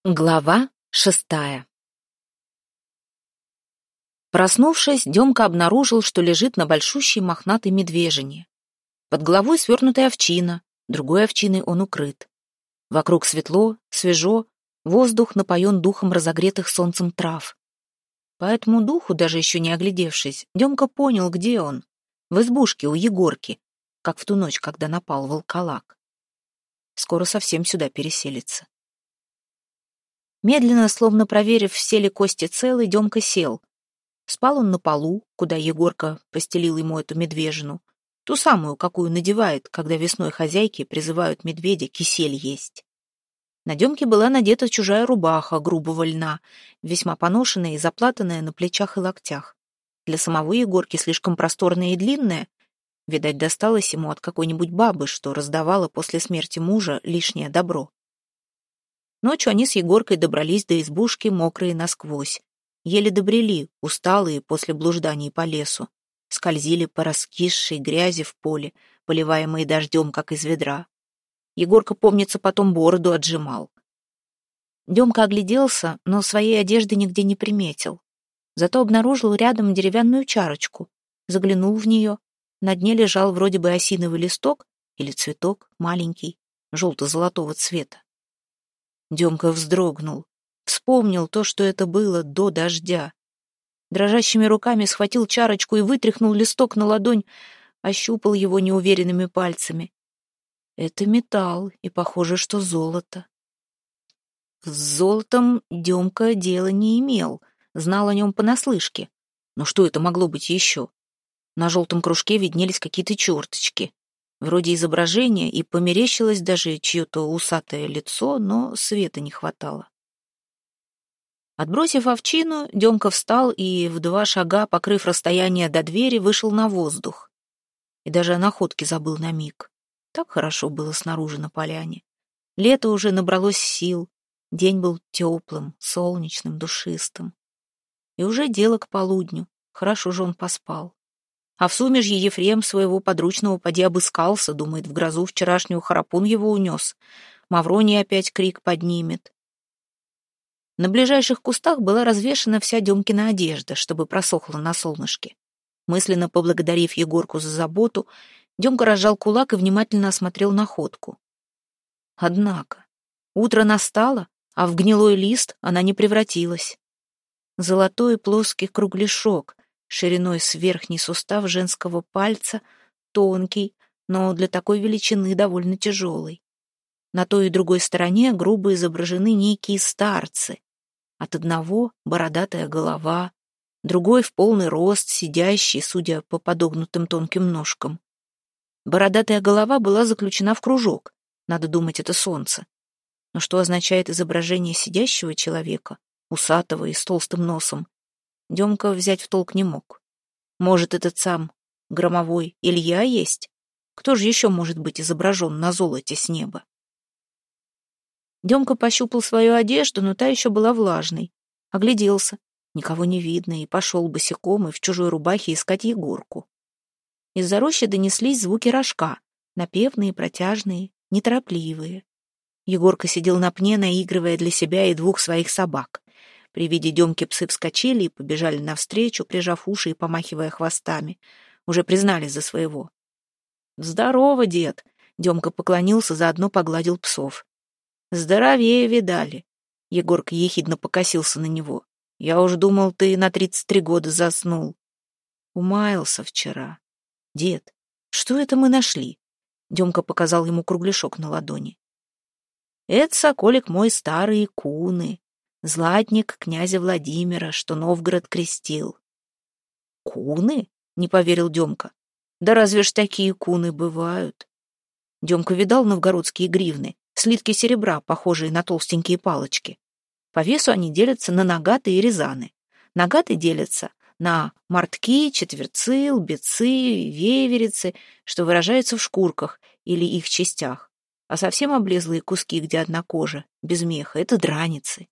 Глава 6. Проснувшись, Демка обнаружил, что лежит на большущей мохнатой медвежине. Под головой свернутая овчина, другой овчиной он укрыт. Вокруг светло, свежо, воздух напоен духом разогретых солнцем трав. По этому духу, даже еще не оглядевшись, Демка понял, где он. В избушке у Егорки, как в ту ночь, когда напал волколак. Скоро совсем сюда переселится. Медленно, словно проверив, все ли кости целы, Демка сел. Спал он на полу, куда Егорка постелил ему эту медвежину, ту самую, какую надевает, когда весной хозяйки призывают медведя кисель есть. На Демке была надета чужая рубаха грубого льна, весьма поношенная и заплатанная на плечах и локтях. Для самого Егорки слишком просторная и длинная, видать, досталась ему от какой-нибудь бабы, что раздавала после смерти мужа лишнее добро. Ночью они с Егоркой добрались до избушки, мокрые насквозь. Еле добрели, усталые после блужданий по лесу. Скользили по раскисшей грязи в поле, поливаемые дождем, как из ведра. Егорка, помнится, потом бороду отжимал. Демка огляделся, но своей одежды нигде не приметил. Зато обнаружил рядом деревянную чарочку. Заглянул в нее. На дне лежал вроде бы осиновый листок или цветок, маленький, желто-золотого цвета. Демка вздрогнул, вспомнил то, что это было до дождя. Дрожащими руками схватил чарочку и вытряхнул листок на ладонь, ощупал его неуверенными пальцами. Это металл, и похоже, что золото. С золотом Демка дела не имел, знал о нем понаслышке. Но что это могло быть еще? На желтом кружке виднелись какие-то черточки. Вроде изображения, и померещилось даже чье-то усатое лицо, но света не хватало. Отбросив овчину, Демка встал и в 2 шага, покрыв расстояние до двери, вышел на воздух. И даже о находке забыл на миг. Так хорошо было снаружи на поляне. Лето уже набралось сил, день был теплым, солнечным, душистым. И уже дело к полудню, хорошо же он поспал. А в сумежье Ефрем своего подручного поди обыскался, думает, в грозу вчерашнюю Харапун его унес. Мавроний опять крик поднимет. На ближайших кустах была развешана вся Демкина одежда, чтобы просохла на солнышке. Мысленно поблагодарив Егорку за заботу, Демка разжал кулак и внимательно осмотрел находку. Однако, утро настало, а в гнилой лист она не превратилась. Золотой плоский кругляшок, шириной с верхний сустав женского пальца, тонкий, но для такой величины довольно тяжелый. На той и другой стороне грубо изображены некие старцы. От одного бородатая голова, другой в полный рост, сидящий, судя по подогнутым тонким ножкам. Бородатая голова была заключена в кружок, надо думать, это солнце. Но что означает изображение сидящего человека, усатого и с толстым носом, Демка взять в толк не мог. Может, этот сам громовой Илья есть? Кто же еще может быть изображен на золоте с неба? Демка пощупал свою одежду, но та еще была влажной. Огляделся, никого не видно, и пошел босиком и в чужой рубахе искать Егорку. Из-за рощи донеслись звуки рожка, напевные, протяжные, неторопливые. Егорка сидел на пне, наигрывая для себя и 2 своих собак. При виде Демки псы вскочили и побежали навстречу, прижав уши и помахивая хвостами. Уже признали за своего. «Здорово, дед!» Демка поклонился, заодно погладил псов. «Здоровее видали!» Егорка ехидно покосился на него. «Я уж думал, ты на 33 года заснул». «Умаялся вчера». «Дед, что это мы нашли?» Демка показал ему кругляшок на ладони. «Это соколик мой старый куны. Златник князя Владимира, что Новгород крестил». «Куны?» — не поверил Демка. «Да разве ж такие куны бывают?» Демка видал новгородские гривны, слитки серебра, похожие на толстенькие палочки. По весу они делятся на нагаты и рязаны. Нагаты делятся на мортки, четверцы, лбецы, веверицы, что выражаются в шкурках или их частях. А совсем облезлые куски, где одна кожа, без меха, это драницы.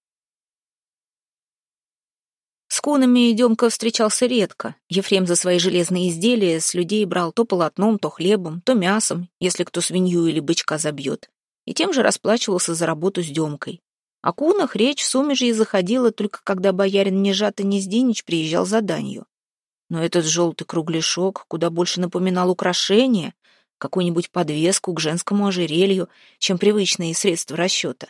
С кунами Демка встречался редко. Ефрем за свои железные изделия с людей брал то полотном, то хлебом, то мясом, если кто свинью или бычка забьет. И тем же расплачивался за работу с Демкой. О кунах речь в Сумежье заходила только когда боярин Нежата Нездинич приезжал за данью. Но этот желтый кругляшок куда больше напоминал украшение, какую-нибудь подвеску к женскому ожерелью, чем привычные средства расчета.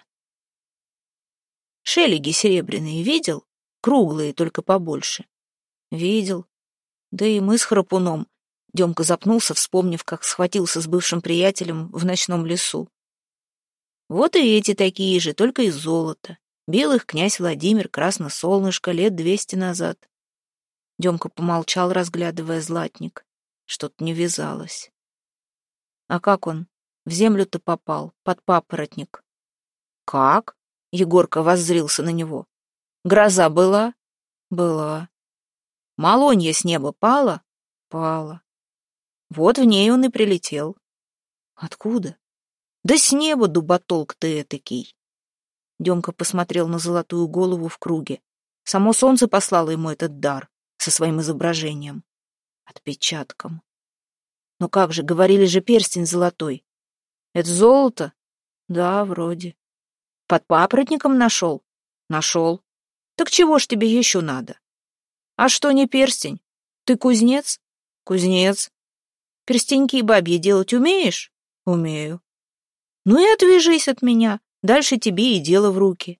Шелеги серебряные видел? Круглые, только побольше. Видел. Да и мы с Храпуном. Демка запнулся, вспомнив, как схватился с бывшим приятелем в ночном лесу. Вот и эти такие же, только из золота. Бил их князь Владимир Красносолнышко лет 200 назад. Демка помолчал, разглядывая златник. Что-то не вязалось. А как он? В землю-то попал, под папоротник. Как? Егорка воззрился на него. Гроза была? Была. Малонья с неба пала? Пала. Вот в ней он и прилетел. Откуда? Да с неба, дуботолк ты этакий. Демка посмотрел на золотую голову в круге. Само солнце послало ему этот дар со своим изображением. Отпечатком. Но как же, говорили же, перстень золотой. Это золото? Да, вроде. Под папоротником нашел? Нашел. Так чего ж тебе еще надо? А что не перстень? Ты кузнец? Кузнец. Перстеньки бабьи делать умеешь? Умею. Ну и отвяжись от меня. Дальше тебе и дело в руки.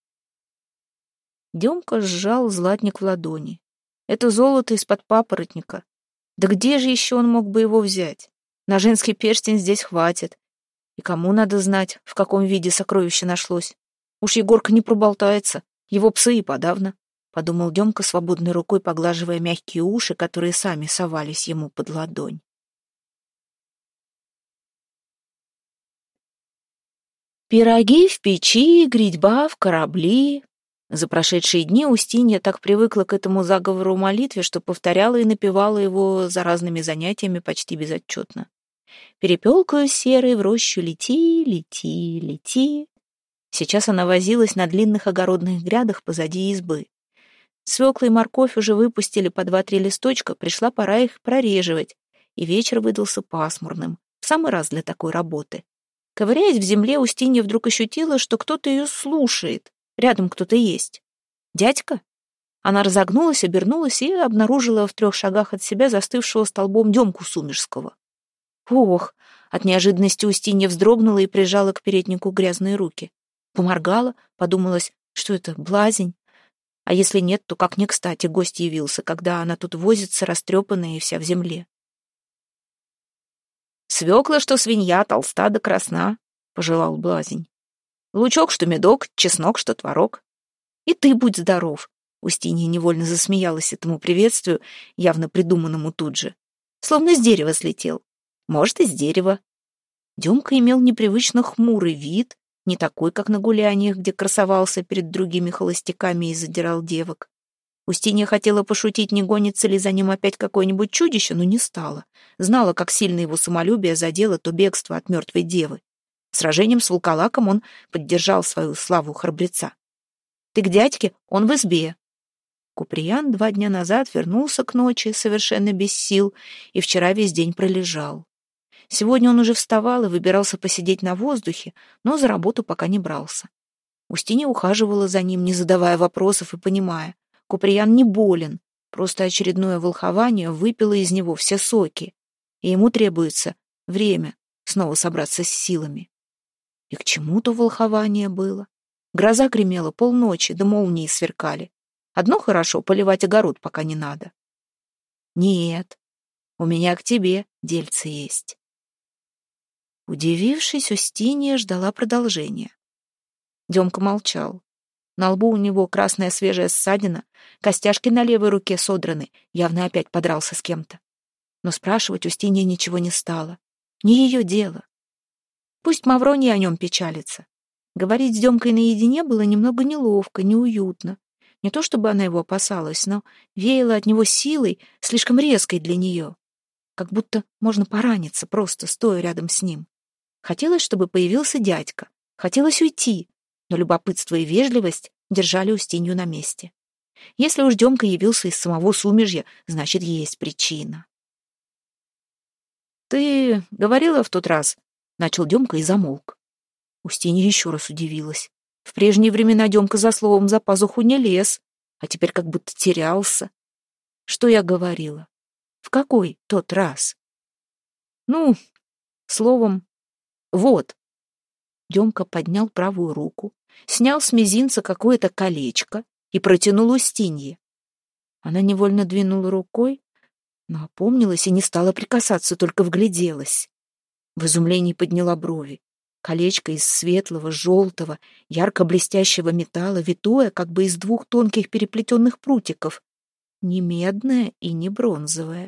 Демка сжал златник в ладони. Это золото из-под папоротника. Да где же еще он мог бы его взять? На женский перстень здесь хватит. И кому надо знать, в каком виде сокровище нашлось? Уж Егорка не проболтается, его псы и подавно, — подумал Демка, свободной рукой поглаживая мягкие уши, которые сами совались ему под ладонь. Пироги в печи, гритьба в корабли. За прошедшие дни Устинья так привыкла к этому заговору молитве, что повторяла и напевала его за разными занятиями почти безотчетно. «Перепелкою серой в рощу лети, лети, лети». Сейчас она возилась на длинных огородных грядах позади избы. Свекла и морковь уже выпустили по 2-3 листочка, пришла пора их прореживать, и вечер выдался пасмурным, в самый раз для такой работы. Ковыряясь в земле, Устинья вдруг ощутила, что кто-то ее слушает. Рядом кто-то есть. Дядька? Она разогнулась, обернулась и обнаружила в 3 шагах от себя застывшего столбом Демку Сумежского. Ох! От неожиданности Устинья вздрогнула и прижала к переднику грязные руки. Поморгала, подумалась, что это, блазень? А если нет, то как не кстати гость явился, когда она тут возится, растрепанная и вся в земле. «Свекла, что свинья, толста да красна», — пожелал блазень. «Лучок, что медок, чеснок, что творог. И ты будь здоров». Устинья невольно засмеялась этому приветствию, явно придуманному тут же. Словно с дерева слетел. Может, и с дерева. Демка имел непривычно хмурый вид, не такой, как на гуляниях, где красовался перед другими холостяками и задирал девок. Устинья хотела пошутить, не гонится ли за ним опять какое-нибудь чудище, но не стала. Знала, как сильно его самолюбие задело то бегство от мертвой девы. Сражением с волколаком он поддержал свою славу храбреца. «Ты к дядьке, он в избе». Куприян 2 дня назад вернулся к ночи, совершенно без сил, и вчера весь день пролежал. Сегодня он уже вставал и выбирался посидеть на воздухе, но за работу пока не брался. Устинья ухаживала за ним, не задавая вопросов и понимая. Куприян не болен, просто очередное волхование выпило из него все соки, и ему требуется время снова собраться с силами. И к чему то волхование было? Гроза гремела полночи, да молнии сверкали. Одно хорошо — поливать огород пока не надо. Нет, у меня к тебе дельце есть. Удивившись, Устинья ждала продолжения. Демка молчал. На лбу у него красная свежая ссадина, костяшки на левой руке содраны, явно опять подрался с кем-то. Но спрашивать Устинья ничего не стала. Не ее дело. Пусть Мавроний о нем печалится. Говорить с Демкой наедине было немного неловко, неуютно. Не то чтобы она его опасалась, но веяло от него силой, слишком резкой для нее. Как будто можно пораниться, просто стоя рядом с ним. Хотелось, чтобы появился дядька. Хотелось уйти, но любопытство и вежливость держали Устинью на месте. Если уж Демка явился из самого Сумежья, значит, есть причина. «Ты говорила в тот раз», — начал Демка и замолк. Устинья еще раз удивилась. В прежние времена Демка за словом за пазуху не лез, а теперь как будто терялся. Что я говорила? В какой тот раз? Ну, словом, вот. Демка поднял правую руку, снял с мизинца какое-то колечко и протянул Устинье. Она невольно двинула рукой, но опомнилась и не стала прикасаться, только вгляделась. В изумлении подняла брови. Колечко из светлого, желтого, ярко-блестящего металла, витое, как бы из двух тонких переплетенных прутиков. Не медное и не бронзовое.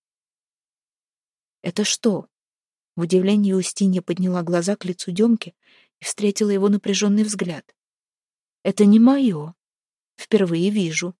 «Это что?» В удивлении Устинья подняла глаза к лицу Демки и встретила его напряженный взгляд. «Это не мое. Впервые вижу».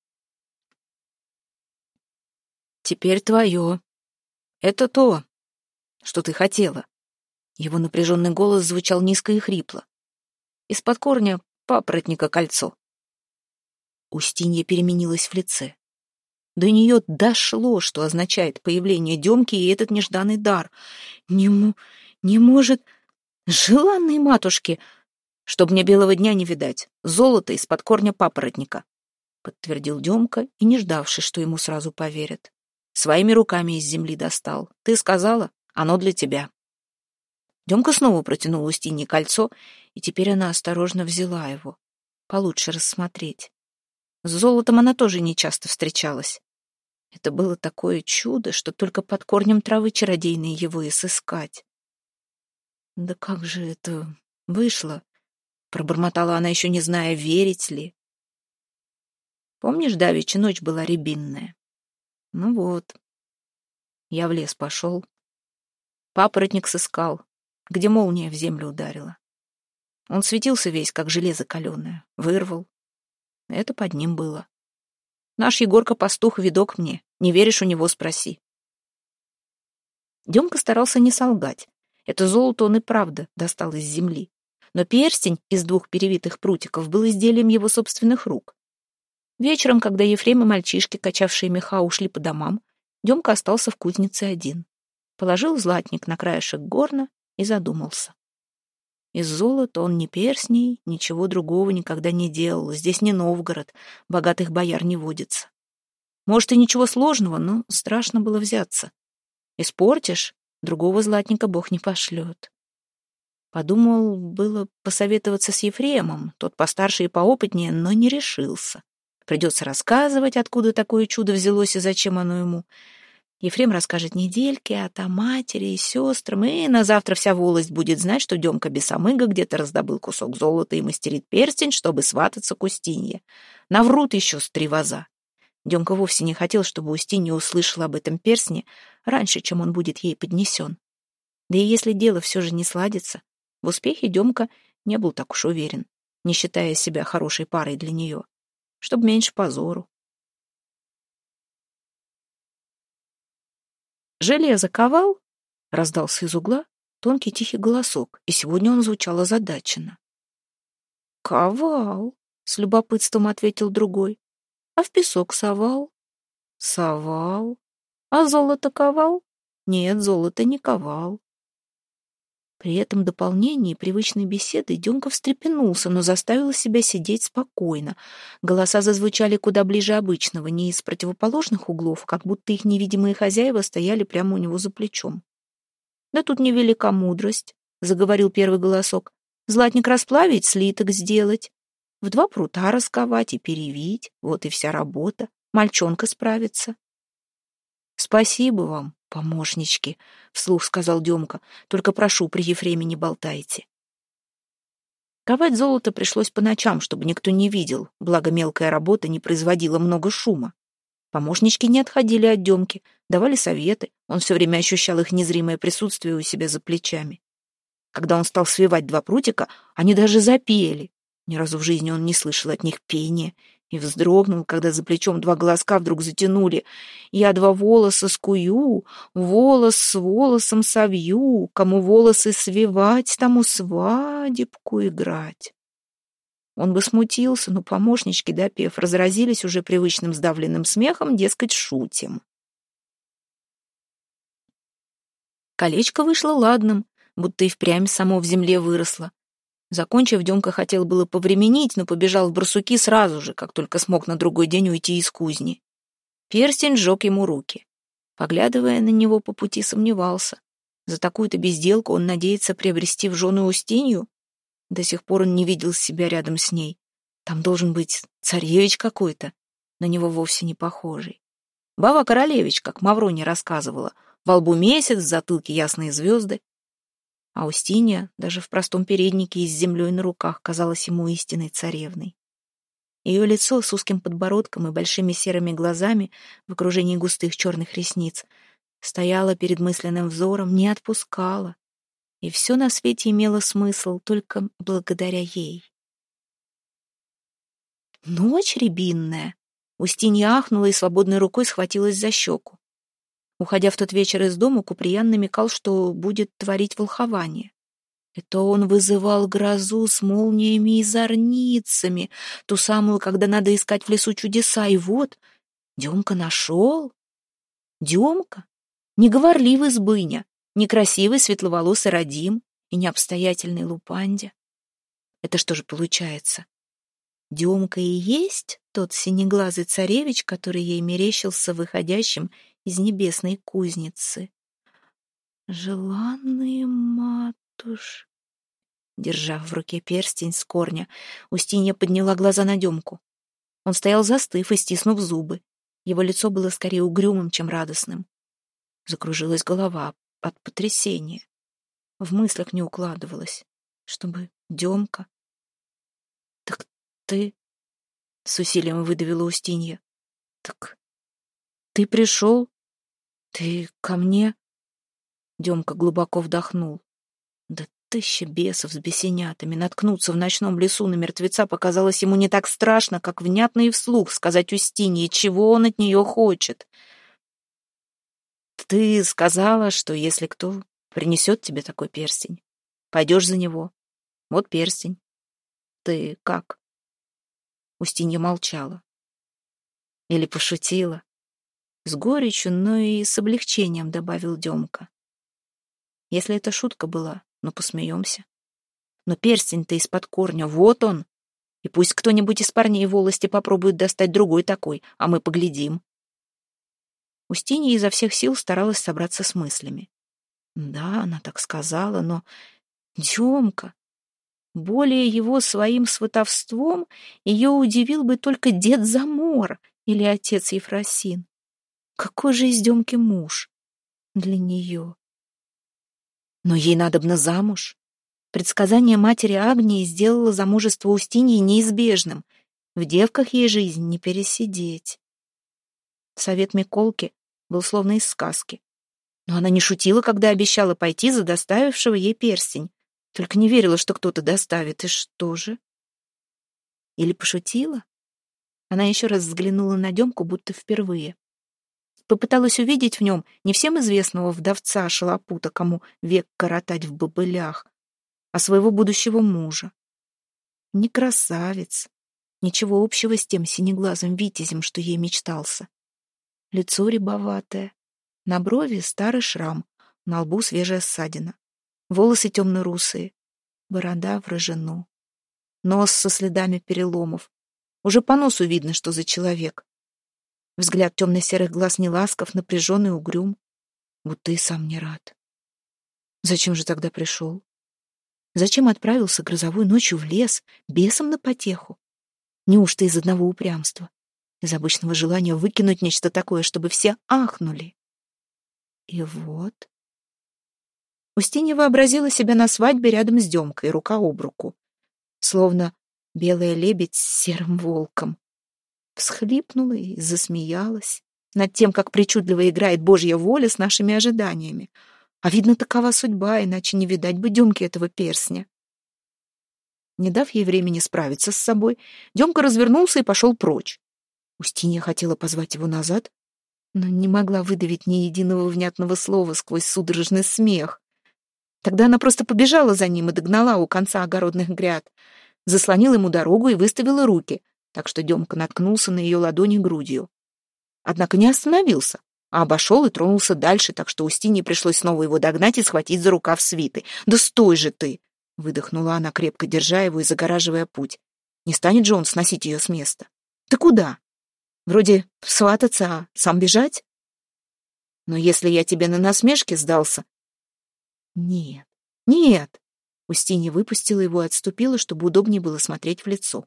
«Теперь твое. Это то, что ты хотела». Его напряженный голос звучал низко и хрипло. «Из-под корня папоротника кольцо». Устинья переменилась в лице. До нее дошло, что означает появление Демки и этот нежданный дар. Не может... Желанной матушки! Чтоб мне белого дня не видать. Золото из-под корня папоротника, подтвердил Демка и, не ждавший, что ему сразу поверят. Своими руками из земли достал. Ты сказала, оно для тебя. Демка снова протянул Устинье кольцо, и теперь она осторожно взяла его. Получше рассмотреть. С золотом она тоже нечасто встречалась. Это было такое чудо, что только под корнем травы чародейной его и сыскать. «Да как же это вышло?» — пробормотала она, еще не зная, верить ли. «Помнишь, давеча ночь была рябинная? Ну вот. Я в лес пошел. Папоротник сыскал, где молния в землю ударила. Он светился весь, как железо каленое. Вырвал. Это под ним было. Наш Егорка-пастух видок мне. Не веришь, у него спроси». Демка старался не солгать. Это золото он и правда достал из земли. Но перстень из двух перевитых прутиков был изделием его собственных рук. Вечером, когда Ефрем и мальчишки, качавшие меха, ушли по домам, Демка остался в кузнице один. Положил златник на краешек горна и задумался. Из золота он ни перстней, ничего другого никогда не делал. Здесь не Новгород, богатых бояр не водится. Может, и ничего сложного, но страшно было взяться. Испортишь, другого златника Бог не пошлет. Подумал было посоветоваться с Ефремом, тот постарше и поопытнее, но не решился. Придется рассказывать, откуда такое чудо взялось и зачем оно ему. Ефрем расскажет недельке, а та матери и сестрам, и на завтра вся волость будет знать, что Демка Бесомыга где-то раздобыл кусок золота и мастерит перстень, чтобы свататься к Устинье. Наврут еще с 3 воза. Демка вовсе не хотел, чтобы Устинья услышала об этом перстне раньше, чем он будет ей поднесен. Да и если дело все же не сладится, в успехе Демка не был так уж уверен, не считая себя хорошей парой для нее, чтобы меньше позору. «Железо ковал?» — раздался из угла тонкий тихий голосок, и сегодня он звучал озадаченно. «Ковал», — с любопытством ответил другой. «А в песок совал?» «Совал. А золото ковал?» «Нет, золото не ковал». При этом дополнении привычной беседы Демка встрепенулся, но заставил себя сидеть спокойно. Голоса зазвучали куда ближе обычного, не из противоположных углов, как будто их невидимые хозяева стояли прямо у него за плечом. «Да тут невелика мудрость», — заговорил первый голосок. «Златник расплавить, слиток сделать, в 2 прута расковать и перевить, вот и вся работа. Мальчонка справится». «Спасибо вам, помощнички», — вслух сказал Демка. «Только прошу, при Ефреме не болтайте». Ковать золото пришлось по ночам, чтобы никто не видел, благо мелкая работа не производила много шума. Помощнички не отходили от Демки, давали советы, он все время ощущал их незримое присутствие у себя за плечами. Когда он стал свивать 2 прутика, они даже запели. Ни разу в жизни он не слышал от них пения и вздрогнул, когда за плечом 2 голоска вдруг затянули: «Я 2 волоса скую, волос с волосом совью, кому волосы свивать, тому свадебку играть». Он бы смутился, но помощнички, допев, разразились уже привычным сдавленным смехом, дескать, шутим. Колечко вышло ладным, будто и впрямь само в земле выросло. Закончив, Демка хотел было повременить, но побежал в барсуки сразу же, как только смог на другой день уйти из кузни. Перстень сжег ему руки. Поглядывая на него по пути, сомневался. За такую-то безделку он надеется приобрести в жены Устинью? До сих пор он не видел себя рядом с ней. Там должен быть царевич какой-то, на него вовсе не похожий. Баба-королевич, как Мавроня рассказывала, во лбу месяц, в затылке ясные звезды. А Устинья даже в простом переднике и с землей на руках казалась ему истинной царевной. Ее лицо с узким подбородком и большими серыми глазами в окружении густых черных ресниц стояло перед мысленным взором, не отпускало. И все на свете имело смысл только благодаря ей. Ночь рябинная. Устинья ахнула и свободной рукой схватилась за щеку. Уходя в тот вечер из дома, Куприян намекал, что будет творить волхование. Это он вызывал грозу с молниями и зорницами, ту самую, когда надо искать в лесу чудеса. И вот Демка нашел. Демка, неговорливый сбыня, некрасивый светловолосый Радим и необстоятельный Лупандя. Это что же получается? Демка и есть тот синеглазый царевич, который ей мерещился выходящим из небесной кузницы. Желанные матушки. Держа в руке перстень с корня, Устинья подняла глаза на Демку. Он стоял застыв и стиснув зубы. Его лицо было скорее угрюмым, чем радостным. Закружилась голова от потрясения. В мыслях не укладывалось, чтобы Демка... «Так ты...» — с усилием выдавила Устинья. «Так ты пришел? Ты ко мне?» Демка глубоко вдохнул. Да тысяча бесов с бесенятами. Наткнуться в ночном лесу на мертвеца показалось ему не так страшно, как внятно и вслух сказать Устинье, чего он от нее хочет. «Ты сказала, что если кто принесет тебе такой перстень, пойдешь за него. Вот перстень. Ты как?» Устинья молчала. Или пошутила. С горечью, но и с облегчением добавил Демка. Если это шутка была, ну посмеемся. Но перстень-то из-под корня, вот он. И пусть кто-нибудь из парней волости попробует достать другой такой, а мы поглядим. Устинья изо всех сил старалась собраться с мыслями. Да, она так сказала, но... Демка! Более его своим сватовством ее удивил бы только дед Замор или отец Ефросин. Какой же из Демки муж для нее? Но ей надобно замуж. Предсказание матери Агнии сделало замужество Устиньи неизбежным. В девках ей жизнь не пересидеть. Совет Миколки был словно из сказки. Но она не шутила, когда обещала пойти за доставившего ей перстень. Только не верила, что кто-то доставит. И что же? Или пошутила? Она еще раз взглянула на Демку, будто впервые. Попыталась увидеть в нем не всем известного вдовца-шалопута, кому век коротать в бобылях, а своего будущего мужа. Не красавец, ничего общего с тем синеглазым витязем, что ей мечтался. Лицо рябоватое, на брови старый шрам, на лбу свежая ссадина, волосы темно-русые, борода в рыжину, нос со следами переломов. Уже по носу видно, что за человек. Взгляд темно-серых глаз не ласков, напряженный, угрюм, будто и сам не рад. Зачем же тогда пришел? Зачем отправился грозовой ночью в лес, бесом на потеху? Неужто из одного упрямства? Из обычного желания выкинуть нечто такое, чтобы все ахнули? И вот... Устинья вообразила себя на свадьбе рядом с Демкой, рука об руку. Словно белая лебедь с серым волком. Всхлипнула и засмеялась над тем, как причудливо играет Божья воля с нашими ожиданиями. А видно, такова судьба, иначе не видать бы Демке этого перстня. Не дав ей времени справиться с собой, Демка развернулся и пошел прочь. Устинья хотела позвать его назад, но не могла выдавить ни единого внятного слова сквозь судорожный смех. Тогда она просто побежала за ним и догнала у конца огородных гряд, заслонила ему дорогу и выставила руки, так что Демка наткнулся на ее ладони грудью. Однако не остановился, а обошел и тронулся дальше, так что Устинье пришлось снова его догнать и схватить за рукав свиты. «Да стой же ты!» выдохнула она, крепко держа его и загораживая путь. Не станет же он сносить ее с места. Ты куда? Вроде свататься, а сам бежать? Но если я тебе на насмешке сдался... Нет, нет. Устинья выпустила его и отступила, чтобы удобнее было смотреть в лицо.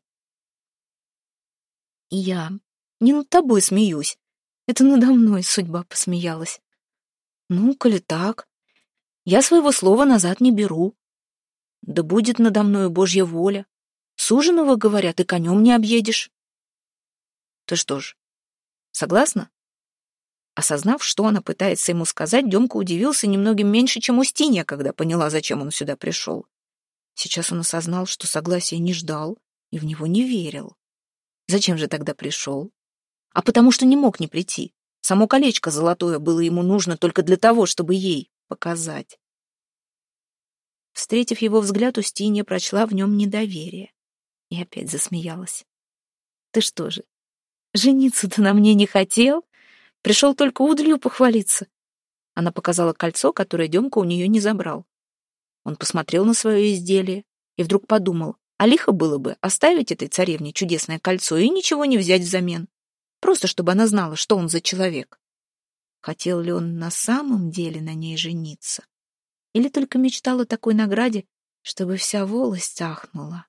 Я не над тобой смеюсь. Это надо мной судьба посмеялась. Ну, коли так, я своего слова назад не беру. Да будет надо мною Божья воля. Суженого, говорят, и конем не объедешь. Ты что ж, согласна? Осознав, что она пытается ему сказать, Демка удивился немногим меньше, чем Устинья, когда поняла, зачем он сюда пришел. Сейчас он осознал, что согласия не ждал и в него не верил. Зачем же тогда пришел? А потому что не мог не прийти. Само колечко золотое было ему нужно только для того, чтобы ей показать. Встретив его взгляд, Устинья прочла в нем недоверие и опять засмеялась. Ты что же, жениться-то на мне не хотел? Пришел только удалью похвалиться. Она показала кольцо, которое Демка у нее не забрал. Он посмотрел на свое изделие и вдруг подумал, а лихо было бы оставить этой царевне чудесное кольцо и ничего не взять взамен. Просто чтобы она знала, что он за человек. Хотел ли он на самом деле на ней жениться? Или только мечтал о такой награде, чтобы вся волость ахнула?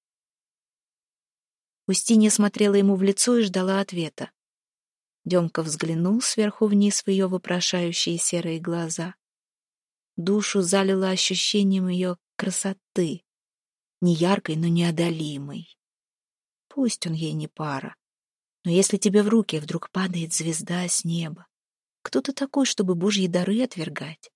Устинья смотрела ему в лицо и ждала ответа. Демка взглянул сверху вниз в ее вопрошающие серые глаза. Душу залило ощущением ее красоты, не яркой, но неодолимой. Пусть он ей не пара, но если тебе в руки вдруг падает звезда с неба, кто ты такой, чтобы Божьи дары отвергать?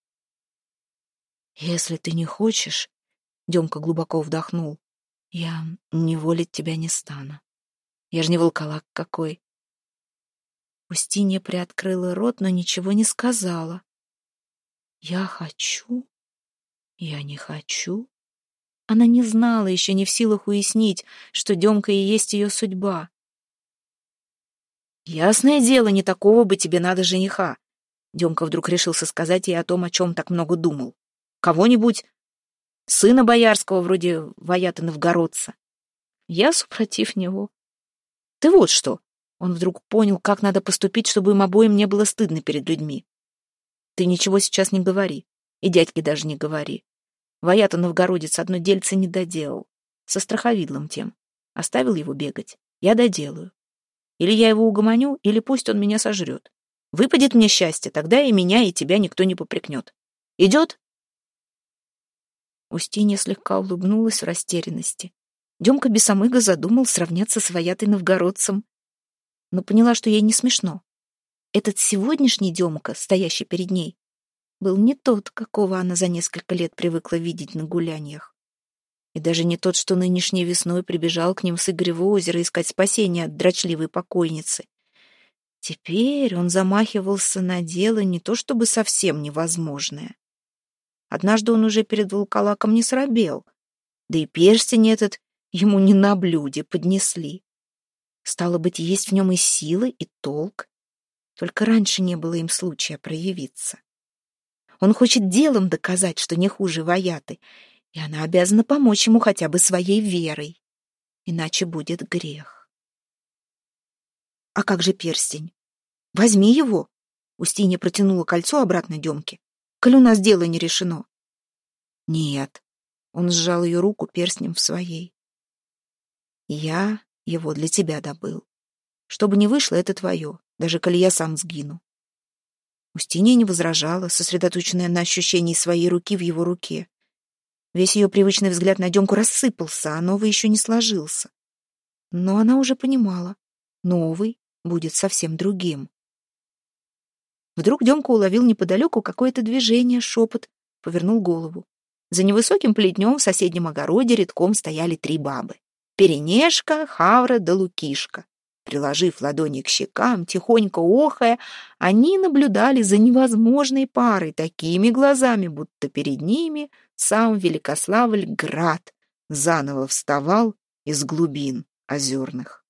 Если ты не хочешь, Демка глубоко вдохнул, я неволить тебя не стану. Я ж не волколак какой. Устинья приоткрыла рот, но ничего не сказала. Я хочу? Я не хочу? Она не знала, еще не в силах уяснить, что Демка и есть ее судьба. Ясное дело, не такого бы тебе надо жениха. Демка вдруг решился сказать ей о том, о чем так много думал. Кого-нибудь, сына боярского, вроде Ваяты Новгородца. Я супротив него. Ты вот что. Он вдруг понял, как надо поступить, чтобы им обоим не было стыдно перед людьми. Ты ничего сейчас не говори, и дядьке даже не говори. Ваята Новгородец одно дельце не доделал, со страховидлом тем. Оставил его бегать. Я доделаю. Или я его угомоню, или пусть он меня сожрет. Выпадет мне счастье, тогда и меня, и тебя никто не попрекнет. Идет? Устинья слегка улыбнулась в растерянности. Демка бесомыга задумал сравняться с Ваятой Новгородцем, но поняла, что ей не смешно. Этот сегодняшний Демка, стоящий перед ней, был не тот, какого она за несколько лет привыкла видеть на гуляньях. И даже не тот, что нынешней весной прибежал к ним с Игорева озера искать спасения от дрочливой покойницы. Теперь он замахивался на дело не то чтобы совсем невозможное. Однажды он уже перед волколаком не срабел, да и перстень этот ему не на блюде поднесли. Стало быть, есть в нем и сила, и толк. Только раньше не было им случая проявиться. Он хочет делом доказать, что не хуже Ваяты, и она обязана помочь ему хотя бы своей верой. Иначе будет грех. А как же перстень? Возьми его. Устинья протянула кольцо обратно Демке. Коль у нас дело не решено. Нет. Он сжал ее руку перстнем в своей. Я его для тебя добыл. Что бы ни вышло, это твое, даже коли я сам сгину. Устинья не возражала, сосредоточенная на ощущении своей руки в его руке. Весь ее привычный взгляд на Демку рассыпался, а новый еще не сложился. Но она уже понимала, новый будет совсем другим. Вдруг Демка уловил неподалеку какое-то движение, шепот, повернул голову. За невысоким плетнем в соседнем огороде редком стояли 3 бабы. Перенешка, Хавра да Лукишка. Приложив ладони к щекам, тихонько охая, они наблюдали за невозможной парой такими глазами, будто перед ними сам Великославль-град заново вставал из глубин озерных.